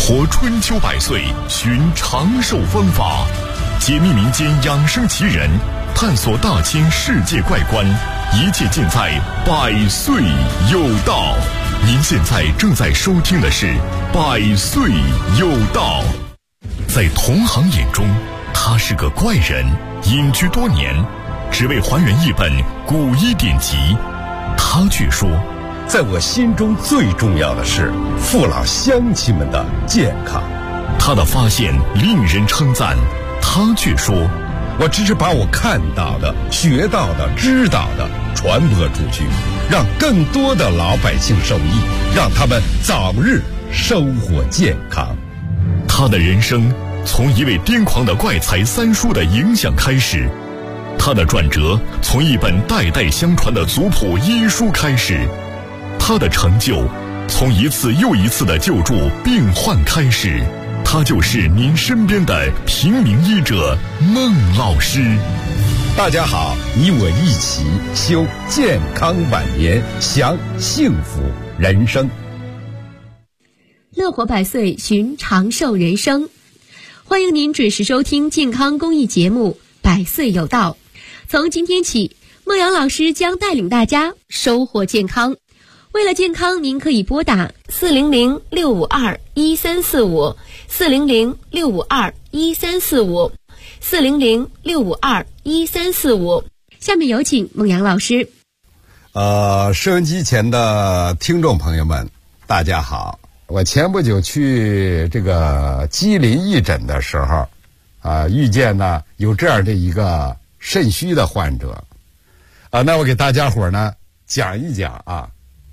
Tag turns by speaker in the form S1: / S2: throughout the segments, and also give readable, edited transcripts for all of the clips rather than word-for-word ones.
S1: 活春秋百岁，寻长寿方法，解密民间养生奇人，探索大千世界怪观，一切尽在百岁有道。您现在正在收听的是百岁有道。在同行眼中，他是个怪人，隐居多年，只为还原一本古医典籍。他却说，
S2: 在我心中最重要的是父老乡亲们的健康。
S1: 他的发现令人称赞，他却说，
S2: 我只是把我看到的、学到的、知道的传播出去，让更多的老百姓受益，让他们早日收获健康。
S1: 他的人生从一位癫狂的怪才三叔的影响开始，他的转折从一本代代相传的族谱医书开始，他的成就从一次又一次的救助病患开始。他就是您身边的平民医者孟老师。
S2: 大家好，你我一起修健康晚年，享幸福人生。
S3: 乐活百岁，寻长寿人生。欢迎您准时收听健康公益节目《百岁有道》。从今天起，孟阳老师将带领大家收获健康。为了健康，您可以拨打400-652-1345 400-652-1345 400-652-1345。下面有请孟阳老师。
S2: 收音机前的听众朋友们，大家好。我前不久去这个吉林义诊的时候，遇见呢有这样的一个肾虚的患者，那我给大家伙呢讲一讲啊。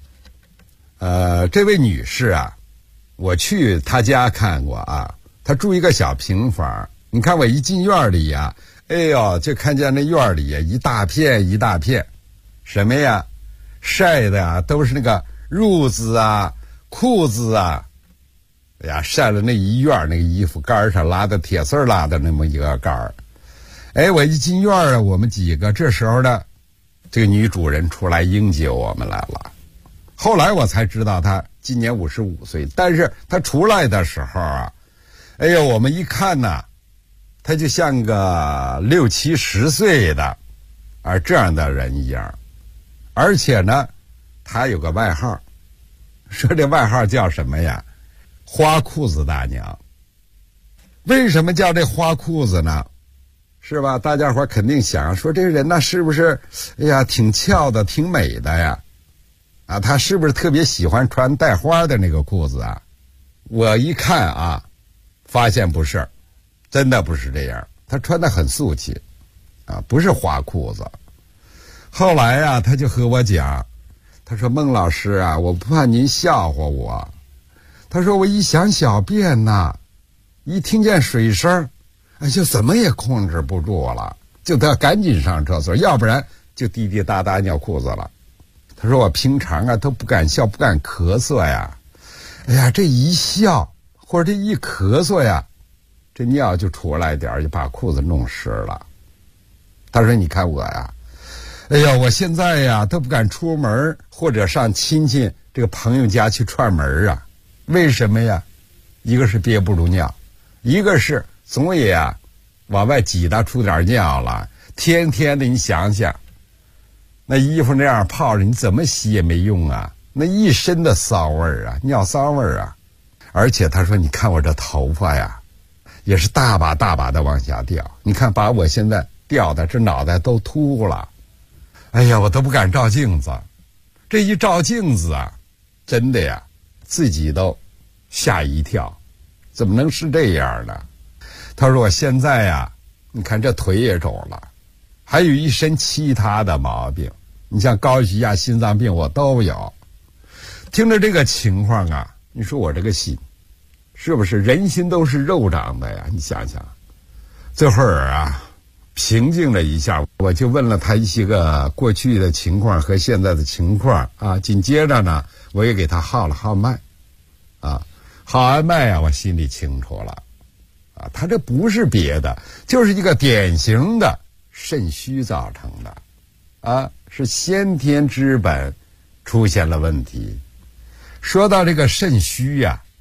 S2: 这位女士啊，我去她家看过啊，她住一个小平房。你看我一进院里呀，哎呦，就看见那院里呀一大片一大片，什么呀？晒的啊，都是那个褥子啊、裤子啊，哎呀，晒了那一院那个衣服杆上拉的铁丝拉的那么一个杆儿。哎，我一进院啊，我们几个这时候呢，这个女主人出来迎接我们来了。后来我才知道她今年55岁，但是她出来的时候啊，哎呦，我们一看呢，她就像个60、70岁的这样的人一样。而且呢，她有个外号，说这外号叫什么呀？花裤子大娘。为什么叫这花裤子呢？是吧？大家伙肯定想说，这个人呢是不是哎呀挺俏的、挺美的呀？他是不是特别喜欢穿带花的那个裤子啊？我一看啊，发现不是，真的不是这样。他穿得很俗气不是花裤子。后来啊，他就和我讲，他说，孟老师啊，我不怕您笑话我。他说我一想小便呐，一听见水声，就怎么也控制不住了，就得赶紧上厕所，要不然就滴滴答答尿裤子了。他说我平常啊都不敢笑，不敢咳嗽呀，哎呀，这一笑或者这一咳嗽呀，这尿就出来点，就把裤子弄湿了。他说你看我呀，哎呀，我现在呀都不敢出门或者上亲戚这个朋友家去串门啊。为什么呀？一个是憋不住尿，一个是总也往外挤达出点尿了，天天的你想想，那衣服那样泡着，你怎么洗也没用啊，那一身的骚味儿啊，尿骚味儿啊。而且他说你看我这头发呀也是大把大把的往下掉，你看把我现在掉的这脑袋都秃了，哎呀，我都不敢照镜子。这一照镜子啊，真的呀自己都吓一跳，怎么能是这样呢？他说我现在呀，你看这腿也肿了，还有一身其他的毛病，你像高血压、心脏病我都有。听着这个情况啊，你说我这个心是不是人心都是肉长的呀？你想想。这会儿啊平静了一下，我就问了他一些个过去的情况和现在的情况紧接着呢我也给他号了号脉号完脉我心里清楚了他这不是别的，就是一个典型的肾虚造成的是先天之本出现了问题。说到这个肾虚呀，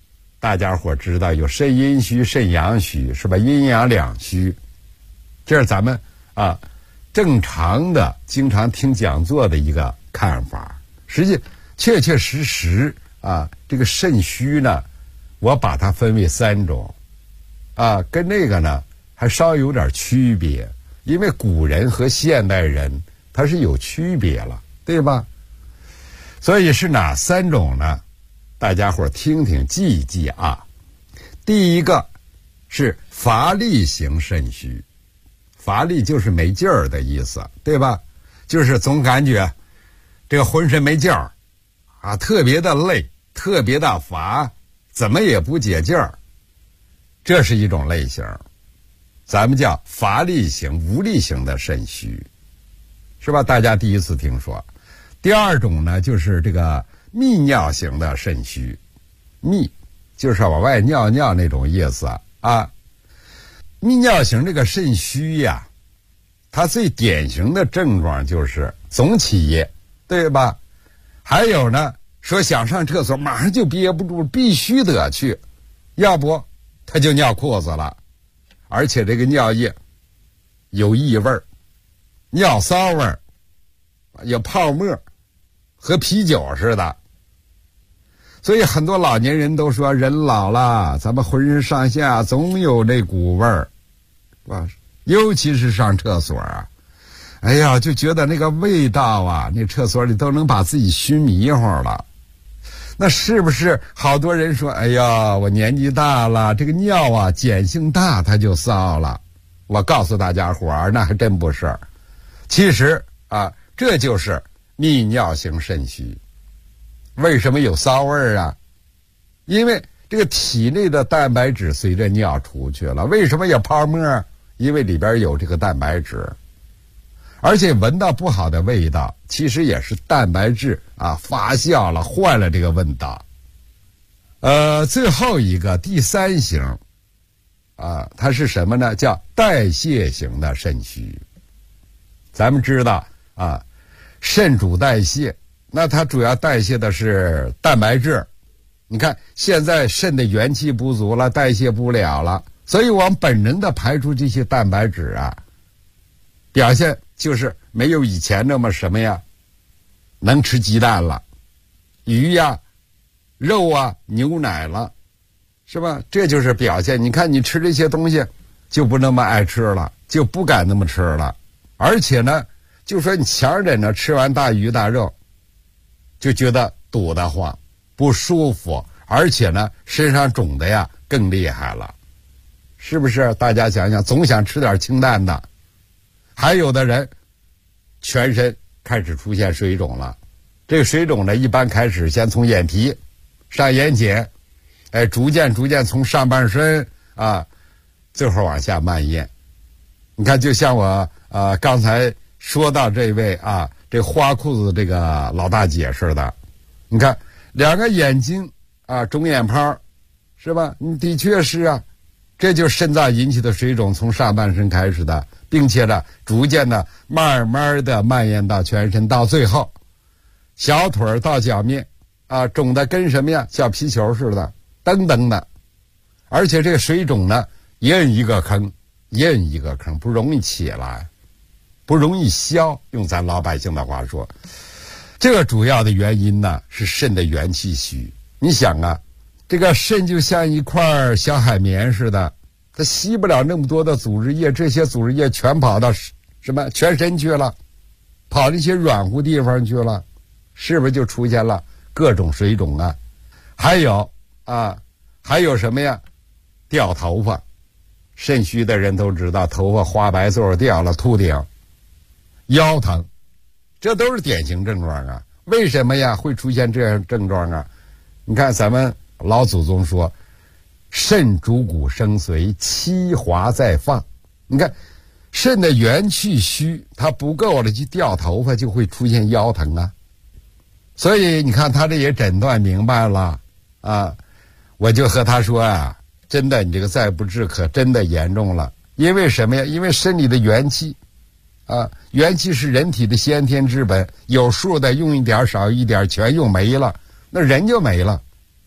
S2: 大家伙知道有肾阴虚、肾阳虚，是吧？阴阳两虚，这是咱们正常的经常听讲座的一个看法。实际确确实实这个肾虚呢，我把它分为3种跟那个呢还稍有点区别，因为古人和现代人它是有区别了，对吧？所以是哪3种呢？大家伙听听记一记啊。第一个是乏力型肾虚，乏力就是没劲儿的意思，对吧？就是总感觉这个浑身没劲儿特别的累，特别的乏，怎么也不解劲儿。这是一种类型，咱们叫乏力型、无力型的肾虚，是吧？大家第一次听说。第二种呢，就是这个泌尿型的肾虚，泌就是往外尿尿那种意思泌尿型这个肾虚呀，它最典型的症状就是总起夜，对吧？还有呢，说想上厕所马上就憋不住，必须得去，要不他就尿裤子了，而且这个尿液有异味，尿骚味，有泡沫，和啤酒似的。所以很多老年人都说，人老了，咱们浑身上下总有这股味儿，是吧？尤其是上厕所哎呀，就觉得那个味道那厕所里都能把自己熏迷糊了。那是不是好多人说，哎呀，我年纪大了，这个尿碱性大，它就骚了？我告诉大家伙那还真不是。其实这就是泌尿型肾虚。为什么有骚味因为这个体内的蛋白质随着尿出去了。为什么有泡沫？因为里边有这个蛋白质。而且闻到不好的味道，其实也是蛋白质发酵了，换了这个味道。最后一个第3型它是什么呢？叫代谢型的肾虚。咱们知道肾主代谢，那它主要代谢的是蛋白质。你看现在肾的元气不足了，代谢不了了，所以我们本能的排出这些蛋白质表现就是没有以前那么什么能吃鸡蛋了，鱼肉牛奶了，是吧？这就是表现。你看你吃这些东西就不那么爱吃了，就不敢那么吃了。而且呢，就说你前人呢吃完大鱼大肉就觉得堵得慌，不舒服，而且呢身上肿的更厉害了，是不是？大家想想，总想吃点清淡的。还有的人全身开始出现水肿了，这个水肿呢一般开始先从眼皮上眼睑，逐渐从上半身最后往下蔓延。你看就像我刚才说到这位这花裤子这个老大姐似的，你看2个眼睛肿眼泡，是吧？的确是这就是肾脏引起的水肿，从上半身开始的，并且呢逐渐的慢慢的蔓延到全身，到最后小腿到脚面肿的跟什么小皮球似的，等等的。而且这个水肿呢印一个坑，不容易起来，不容易消，用咱老百姓的话说。这个主要的原因呢是肾的元气虚。你想这个肾就像一块小海绵似的，它吸不了那么多的组织液，这些组织液全跑到什么全身去了，跑那些软乎地方去了，是不是就出现了各种水肿还有什么掉头发。肾虚的人都知道，头发花白座掉了，秃顶，腰疼，这都是典型症状为什么会出现这样症状你看咱们老祖宗说，肾主骨生髓，气华在放。你看肾的元气虚，它不够了就掉头发，就会出现腰疼所以你看他这也诊断明白了我就和他说真的，你这个再不治可真的严重了。因为什么因为身体的元气元气是人体的先天之本，有数的用一点少一点全用没了，那人就没了。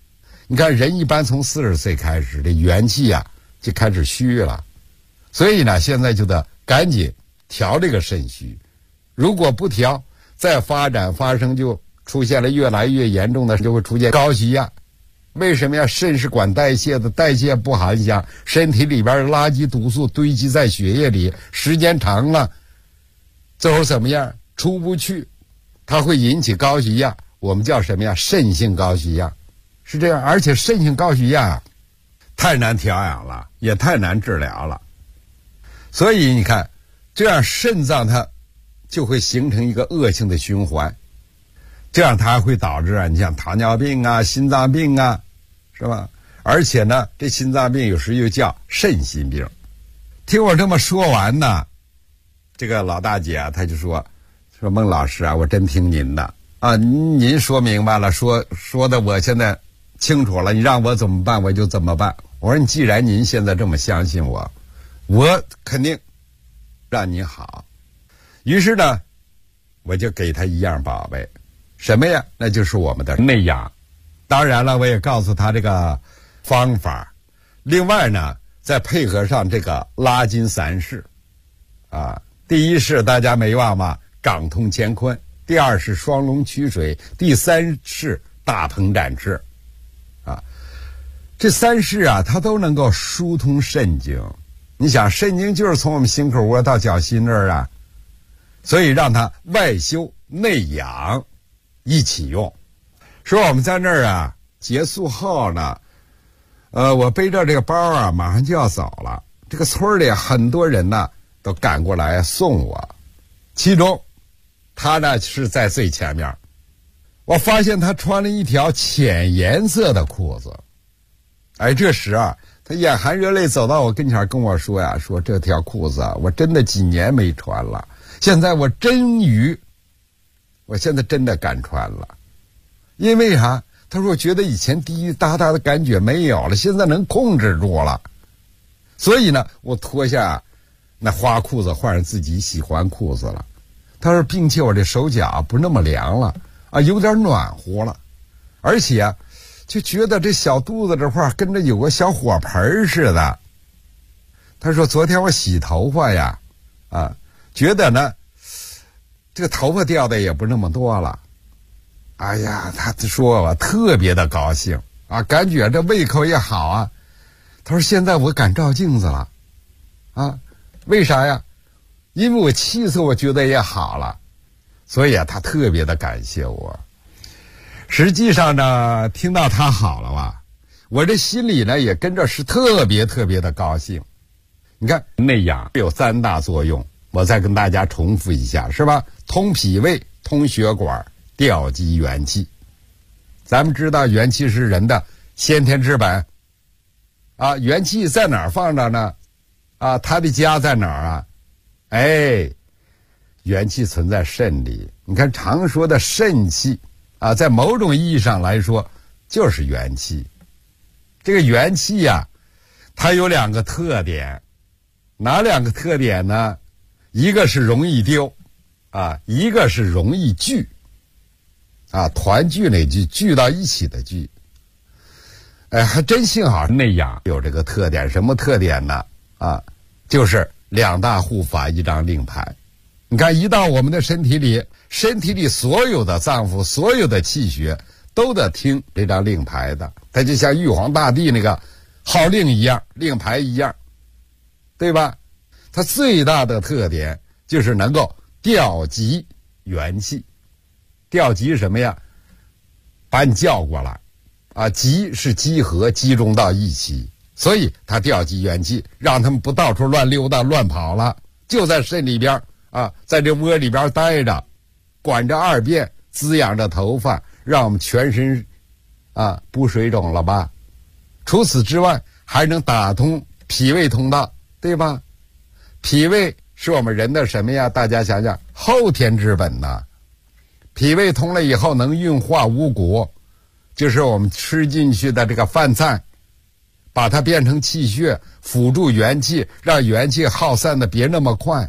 S2: 你看人一般从40岁开始，这元气啊就开始虚了，所以呢，现在就得赶紧调这个肾虚。如果不调，再发生就出现了越来越严重的，就会出现高血压。为什么呀？肾是管代谢的，代谢不好，你想身体里边的垃圾毒素堆积在血液里，时间长了，最后怎么样？出不去，它会引起高血压，我们叫什么呀？肾性高血压，是这样。而且肾性高血压太难调养了，也太难治疗了。所以你看，这样肾脏它就会形成一个恶性的循环，这样它还会导致你像糖尿病啊、心脏病啊，是吧？而且呢，这心脏病有时又叫肾心病。听我这么说完呢，这个老大姐啊，她就说孟老师啊，我真听您的啊，您说明白了，说的我现在清楚了，你让我怎么办我就怎么办。我说你既然您现在这么相信我肯定让您好。于是呢，我就给他一样宝贝，什么呀？那就是我们的内养。当然了，我也告诉他这个方法。另外呢，再配合上这个拉筋3式啊。第一是大家没忘吧，港通乾坤；第二是双龙驱水；第三是大鹏展翅啊。这3式啊，它都能够疏通肾经。你想，肾经就是从我们心口窝到脚心那儿啊，所以让它外修内养一起用。说我们在那儿啊，结束后呢，我背着这个包啊，马上就要走了。这个村里很多人呢都赶过来送我，其中他呢是在最前面。我发现他穿了一条浅颜色的裤子。哎，这时啊，他眼含热泪走到我跟前跟我说呀，说这条裤子啊，我真的几年没穿了，现在我现在真的敢穿了。因为啥？他说我觉得以前滴滴答答的感觉没有了，现在能控制住了。所以呢，我脱下那花裤子换上自己喜欢裤子了。他说并且我这手脚不那么凉了啊，有点暖和了，而且啊就觉得这小肚子这块跟着有个小火盆似的。他说昨天我洗头发呀啊，觉得呢这个头发掉的也不那么多了。哎呀，他说我特别的高兴啊，感觉这胃口也好啊。他说现在我敢照镜子了啊，为啥呀？因为我气色我觉得也好了，所以啊他特别的感谢我。实际上呢，听到他好了吧，我这心里呢也跟着是特别的高兴。你看内养有3大作用，我再跟大家重复一下，是吧？通脾胃，通血管，调集元气。咱们知道元气是人的先天之本啊，元气在哪儿放着呢？啊，它的家在哪儿啊？哎，元气存在肾里。你看常说的肾气啊，在某种意义上来说就是元气。这个元气呀，它有2个特点。哪2个特点呢？一个是容易丢啊，一个是容易聚啊，团聚那聚，聚到一起的聚。哎，还真幸好内养有这个特点。什么特点呢？啊，就是2大护法，1张令牌。你看一到我们的身体里，身体里所有的脏腑，所有的气血都得听这张令牌的。它就像玉皇大帝那个号令一样，令牌一样，对吧？它最大的特点就是能够调集元气。调集什么呀？把你叫过来啊，集是集合，集中到一起，所以它调集元气，让他们不到处乱溜达乱跑了，就在肾里边啊，在这窝里边待着，管着2便，滋养着头发，让我们全身啊不水肿了吧。除此之外，还能打通脾胃通道，对吧？脾胃是我们人的什么呀？大家想想，后天之本呐。脾胃通了以后能运化五谷，就是我们吃进去的这个饭菜，把它变成气血，辅助元气，让元气耗散的别那么快。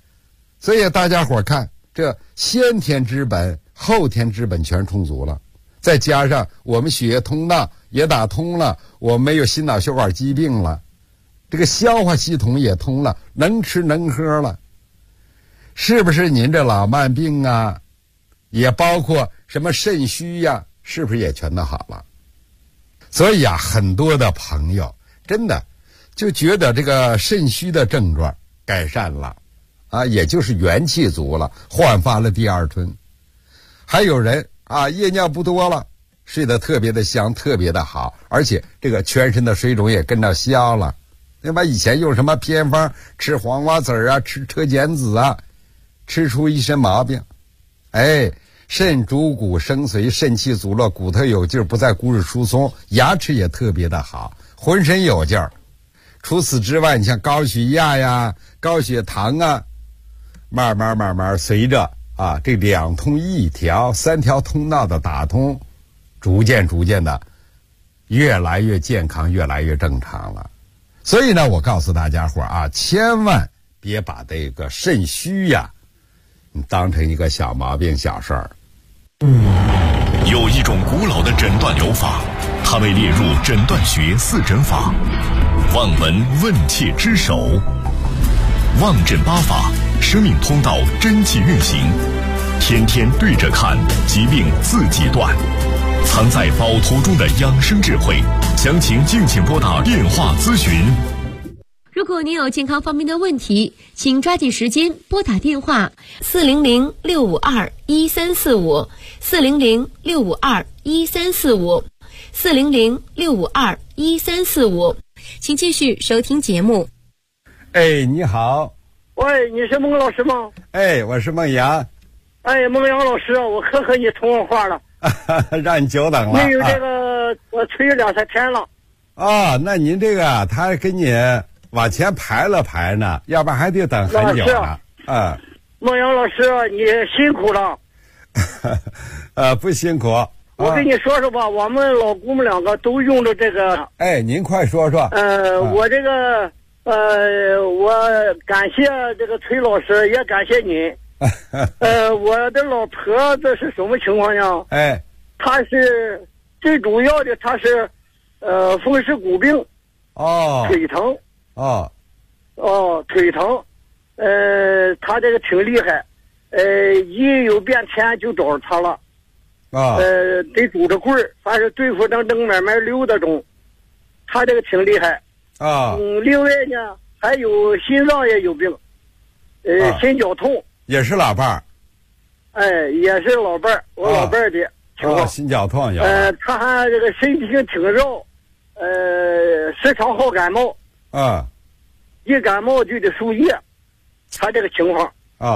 S2: 所以大家伙看，这先天之本后天之本全充足了。 再加上我们血液通道也打通了，我们没有心脑血管疾病了，这个消化系统也通了，能吃能喝了，是不是您这老慢病啊，也包括什么肾虚呀，是不是也全都好了？所以啊，很多的朋友真的就觉得这个肾虚的症状改善了啊，也就是元气足了，焕发了第二春。还有人啊，夜尿不多了，睡得特别的香，特别的好，而且这个全身的水肿也跟着消了，对吧？以前用什么偏方，吃黄瓜子啊，吃车前子啊，吃出一身毛病。哎，肾主骨生髓，肾气足了，骨头有劲儿，不再骨质疏松，牙齿也特别的好，浑身有劲儿。除此之外，你像高血压呀、高血糖啊，慢慢随着啊这两通一条、三条通道的打通，逐渐的越来越健康，越来越正常了。所以呢，我告诉大家伙啊，千万别把这个肾虚呀，你当成一个小毛病、小事儿。
S1: 有一种古老的诊断疗法，它被列入诊断学四诊法，望闻问切之首，望诊八法，生命通道真气运行，天天对着看，疾病自己断，藏在宝图中的养生智慧，详情敬请拨打电话咨询。
S3: 如果您有健康方面的问题，请抓紧时间拨打电话400-652-1345 400-652-1345 400-652-1345，请继续收听节目。
S2: 哎，你好。
S4: 喂，你是孟老师吗？
S2: 哎，我是孟阳。
S4: 哎，孟阳老师，我可和你通过话了。
S2: 让你久等了。
S4: 没有这个，我催了2-3天了。
S2: 那您这个他给你往前排了排呢，要不然还得等很久呢。
S4: 孟阳老师，你辛苦了。
S2: 不辛苦。
S4: 我跟你说说吧，我们老姑们2个都用着这个。
S2: 哎，您快说说。
S4: 我这个我感谢这个崔老师，也感谢您。我的老婆这是什么情况呢？
S2: 哎，
S4: 她是最主要的，她是风湿骨病。腿疼。腿疼。她这个挺厉害。一有变天就找她了。得拄着棍儿，反正对付正慢慢溜达中。她这个挺厉害。另外呢，还有心脏也有病。心绞痛。也是老伴儿。也是老伴儿，我老伴儿的情况。心绞痛有。他还这个身体挺绕，时常好感冒。一感冒就得输液，他这个情况。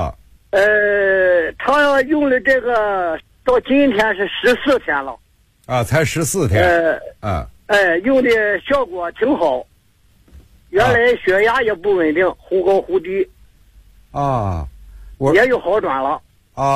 S4: 他用了这个到今天是14天了。才14天。用的效果挺好。原来血压也不稳定，忽高忽低。也有好转了。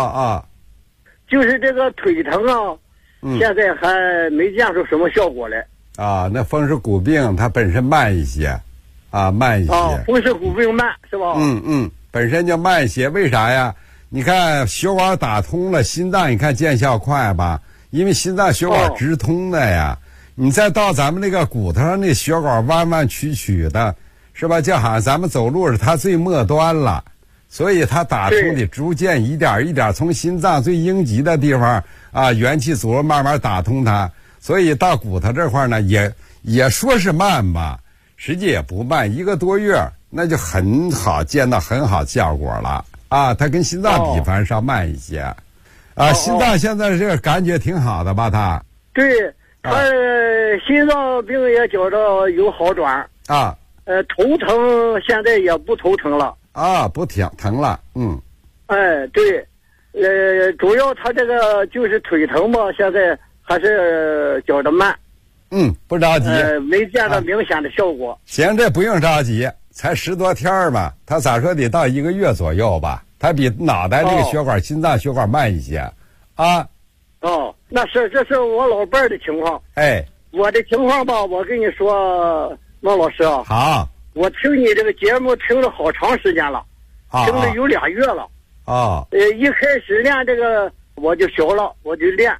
S4: 就是这个腿疼啊，现在还没见出什么效果来。那风湿骨病它本身慢一些。慢一些。风湿骨病慢是吧？本身就慢一些。为啥呀？你看血管打通了，心脏你看见效快吧？因为心脏血管直通的呀。你再到咱们那个骨头上，那血管弯弯曲曲的，是吧？就好像咱们走路是它最末端了。所以它打通的逐渐一点一点从心脏最应急的地方元气足慢慢打通它，所以到骨头这块呢也说是慢吧，实际也不慢，1个多月那就很好，见到很好效果了它跟心脏比反正稍慢一些。心脏现在这个感觉挺好的吧？他对他心脏病也觉着有好转头疼现在也不头疼了。不疼了。对，主要他这个就是腿疼吧，现在还是觉着慢。不着急。没见到明显的效果。行，这不用着急，才10多天吧，他咋说得到1个月左右吧，他比脑袋这个血管、心脏血管慢一些。那是，这是我老伴儿的情况。我的情况吧，我跟你说，孟老师好。我听你这个节目听了好长时间了，听了有2月了。一开始练这个我就学了，我就练，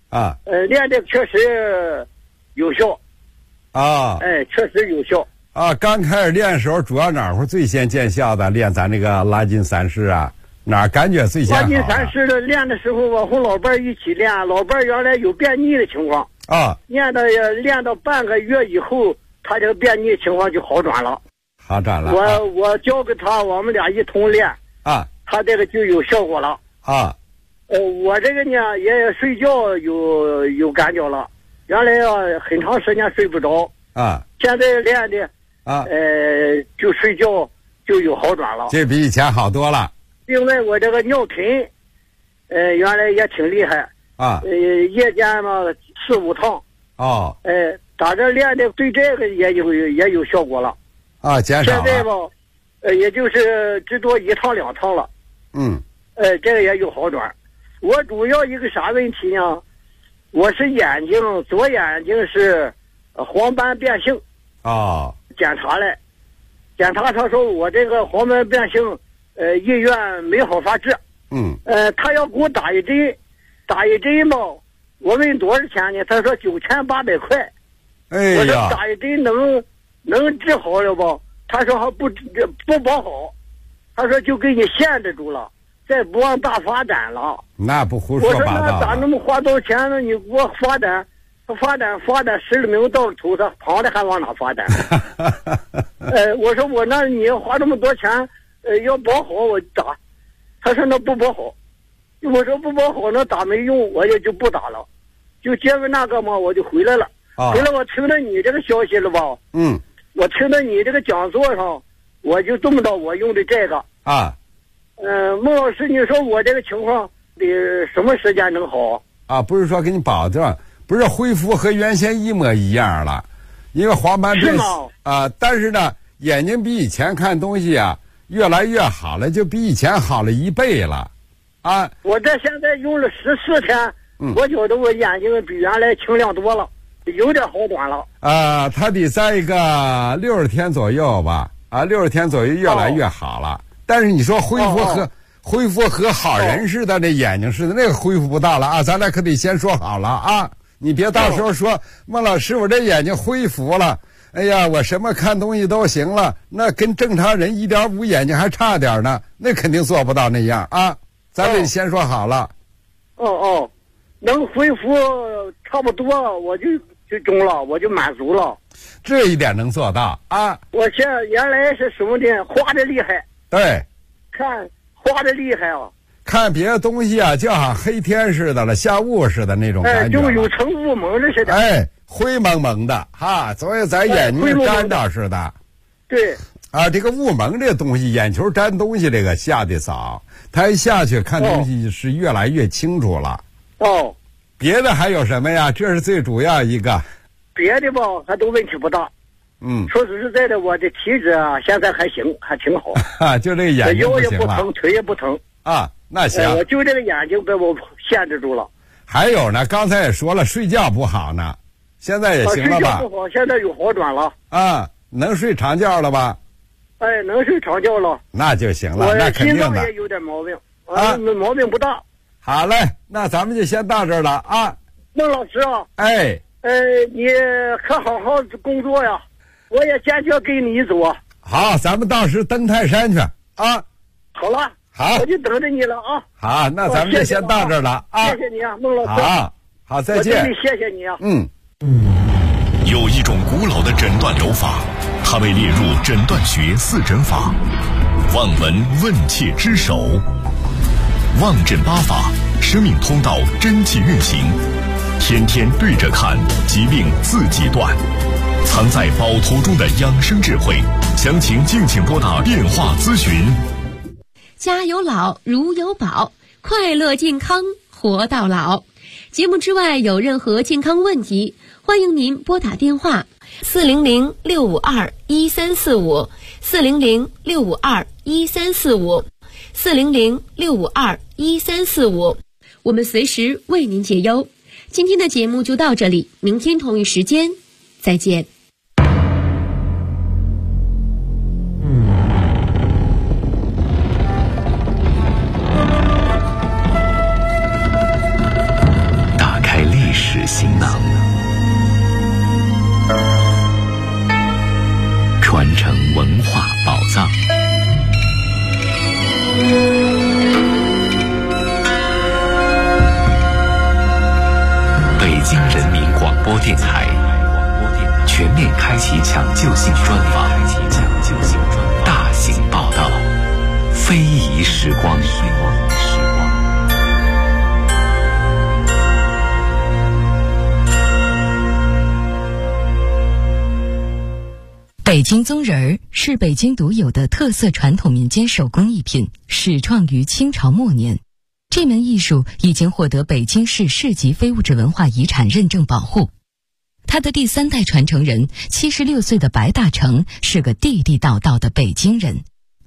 S2: 啊。
S4: 练的确实有效。
S2: 啊。
S4: 确实有效。
S2: 啊，刚开始练的时候，主要哪会最先见效的？练咱这个拉筋三式啊，哪感觉最先好？
S4: 拉筋三式的练的时候，我和老伴一起练，老伴原来有便秘的情况
S2: 啊，
S4: 练到半个月以后，他这个便秘情况就好转了。
S2: 好转了。
S4: 我教给他，我们俩一同练
S2: 啊，
S4: 他这个就有效果了
S2: 啊。
S4: 我这个呢也睡觉有感觉了，原来很长时间睡不着
S2: 啊，
S4: 现在练的。就睡觉就有好转了，
S2: 这比以前好多了。
S4: 另外，我这个尿频，原来也挺厉害
S2: 啊。
S4: 夜间嘛4、5趟。
S2: 哦。
S4: 打这练的对这个也有效果了。
S2: 啊，减少了。
S4: 现在吧，也就是最多1趟2趟了。
S2: 嗯。
S4: 这个也有好转。我主要一个啥问题呢？我是左眼睛是黄斑变性。
S2: 哦。
S4: 检查他说我这个黄斑变性，医院没好法治。
S2: 嗯。
S4: 他要给我打一针吧，我问多少钱呢？他说9800块。
S2: 哎呀。
S4: 我说打一针能治好了吧？他说还不保好，他说就给你限制住了，再不往大发展了。
S2: 那不胡说八道。
S4: 我说那咋那么花多少钱呢？你给我发展十里名到头上，旁的还往哪发展？我说那你要花这么多钱，要保好我打。他说那不保好。我说不保好那打没用，我也就不打了。就结果那个嘛，我就回来了。回来我听到你这个消息了吧？
S2: 嗯。
S4: 我听到你这个讲座上，我就这么着，我用的这个。
S2: 啊。
S4: 孟老师，你说我这个情况得什么时间能好？
S2: 啊，不是说给你保证。不是恢复和原先一模一样了，因为黄斑变啊，但是呢，眼睛比以前看东西啊越来越好了，就比以前好了1倍了，啊！
S4: 我这现在用了14天，我觉得我眼睛比原来清亮多了，有点好转了。
S2: 它得在一个60天左右吧，60天左右越来越好了。但是你说恢复和好人似的，这眼睛似的，那个恢复不到了啊！咱俩可得先说好了啊！你别到时候说孟老师，我这眼睛恢复了，哎呀，我什么看东西都行了，那跟正常人1.5眼睛还差点呢，那肯定做不到那样啊！咱得先说好了。
S4: 能恢复差不多，我就中了，我就满足了。
S2: 这一点能做到啊！
S4: 我原来是什么的，花的厉害。
S2: 对，
S4: 看花的厉害啊！
S2: 看别的东西啊，就好像黑天似的了，下雾似的那种感觉，
S4: 就有层雾蒙的似的，
S2: 灰蒙蒙的哈，所以咱眼睛沾到似的。
S4: 对
S2: 啊，这个雾蒙这个东西，眼球沾东西这个下的早，它一下去看东西是越来越清楚了。别的还有什么呀？这是最主要一个。
S4: 别的吧，还都问题不大。说实在的，我的体质啊，现在还行，还挺好。
S2: 就这个眼睛不行了，
S4: 腰也不疼，腿也不疼
S2: 啊。那行，
S4: 我就这个眼睛被我限制住了。
S2: 还有呢，刚才也说了，睡觉不好呢，现在也行了吧？
S4: 睡觉不好，现在有好转了。
S2: 能睡长觉了吧？
S4: 能睡长觉了，
S2: 那就行了。那肯定的。
S4: 心脏也有点毛病毛病不大。
S2: 好嘞，那咱们就先到这儿了啊。
S4: 孟老师啊，你可好好工作呀，我也坚决跟你走啊。
S2: 好，咱们到时登泰山去啊。
S4: 好了。
S2: 好，
S4: 我就等着你了啊！
S2: 好，那咱们就先到这儿了啊！
S4: 谢谢你啊，孟老师。
S2: 好，再见。
S4: 我真的谢谢你啊。
S1: 有一种古老的诊断手法，它被列入诊断学4诊法，望闻问切之首。望诊8法，生命通道真气运行，天天对着看，疾病自己断。藏在宝图中的养生智慧，详情敬请拨打电话咨询。
S3: 家有老如有宝，快乐健康活到老。节目之外有任何健康问题，欢迎您拨打电话400-652-1345 400-652-1345 400-652-1345，我们随时为您解忧。今天的节目就到这里，明天同一时间再见。
S1: 打开
S5: 抢救性专访，大型报道，非遗时光。
S6: 北京宗仁儿是北京独有的特色传统民间手工艺品，始创于清朝末年。这门艺术已经获得北京市市级非物质文化遗产认证保护。他的第3代传承人76岁的白大成是个地地道道的北京人。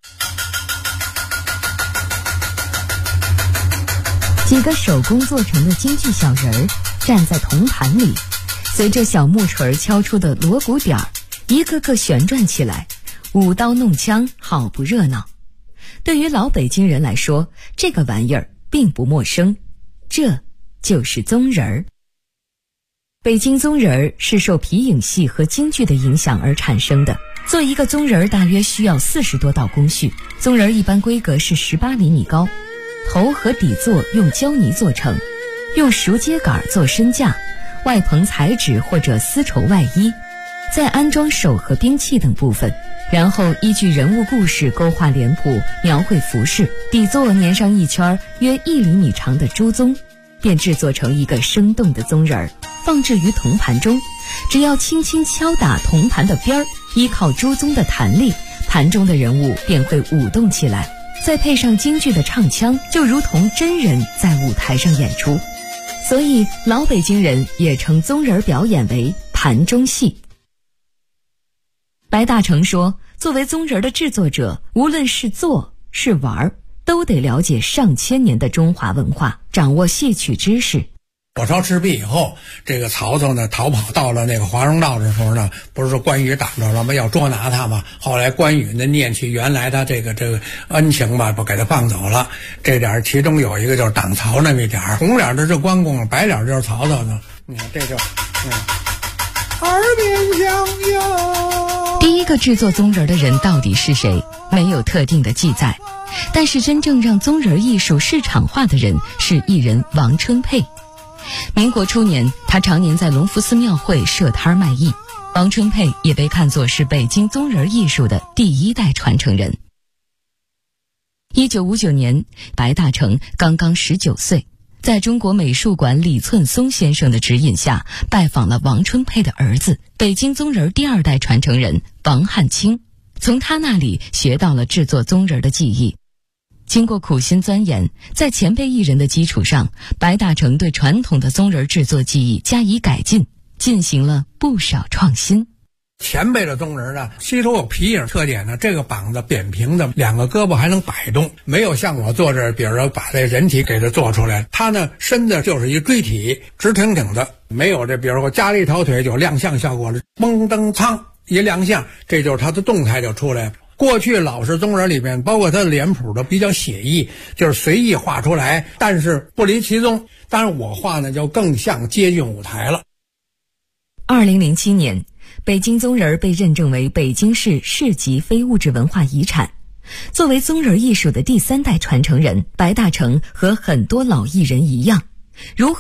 S6: 几个手工做成的京剧小人儿站在铜盘里，随着小木锤敲出的锣鼓点儿，一个个旋转起来，舞刀弄枪，好不热闹。对于老北京人来说，这个玩意儿并不陌生，这就是宗仁儿。北京宗仁儿是受皮影戏和京剧的影响而产生的。做一个宗仁儿大约需要40多道工序，宗仁儿一般规格是18厘米高，头和底座用胶泥做成，用熟秸秆做身架，外棚彩纸或者丝绸外衣，再安装手和兵器等部分，然后依据人物故事勾画脸谱，描绘服饰，底座粘上一圈约1厘米长的朱宗，便制作成一个生动的宗仁儿，放置于铜盘中。只要轻轻敲打铜盘的边儿，依靠朱宗的弹力，盘中的人物便会舞动起来，再配上京剧的唱腔，就如同真人在舞台上演出。所以老北京人也称宗仁儿表演为盘中戏。白大成说，作为宗仁儿的制作者，无论是做是玩，都得了解上千年的中华文化，掌握戏曲知识。
S7: 火烧赤壁以后，这个曹操呢逃跑到了那个华容道的时候呢，不是说关羽挡着了吗？要捉拿他嘛。后来关羽呢念起原来他这个恩情吧，不给他放走了。这点其中有一个就是挡曹那么一点，红脸的是关公，白脸就是曹操呢。你看这就耳边响哟。
S6: 第一个制作宗仁儿的人到底是谁？没有特定的记载。但是真正让宗仁儿艺术市场化的人是艺人王春佩。民国初年，他常年在隆福寺庙会设摊卖艺。王春佩也被看作是北京宗仁儿艺术的第1代传承人。1959年，白大成刚刚19岁，在中国美术馆李寸松先生的指引下，拜访了王春佩的儿子，北京宗仁儿第2代传承人王汉卿，从他那里学到了制作宗仁儿的技艺。经过苦心钻研，在前辈艺人的基础上，白大成对传统的宗仁儿制作技艺加以改进，进行了不少创新。
S7: 前辈的宗仁儿呢，吸收有皮影特点呢，这个膀子扁平的，2个胳膊还能摆动，没有像我做这，比如说把这人体给它做出来，它呢身子就是一锥体，直挺挺的，没有这比如说加了一条腿就亮相效果了，嘣噔噌一亮相，这就是它的动态就出来了。过去老式宗仁儿里面，包括它的脸谱都比较写意，就是随意画出来，但是不离其宗。当然我画呢就更像接近舞台了。
S6: 2007年，北京宗仁儿被认证为北京市市级非物质文化遗产。作为宗仁儿艺术的第3代传承人，白大成和很多老艺人一样，如何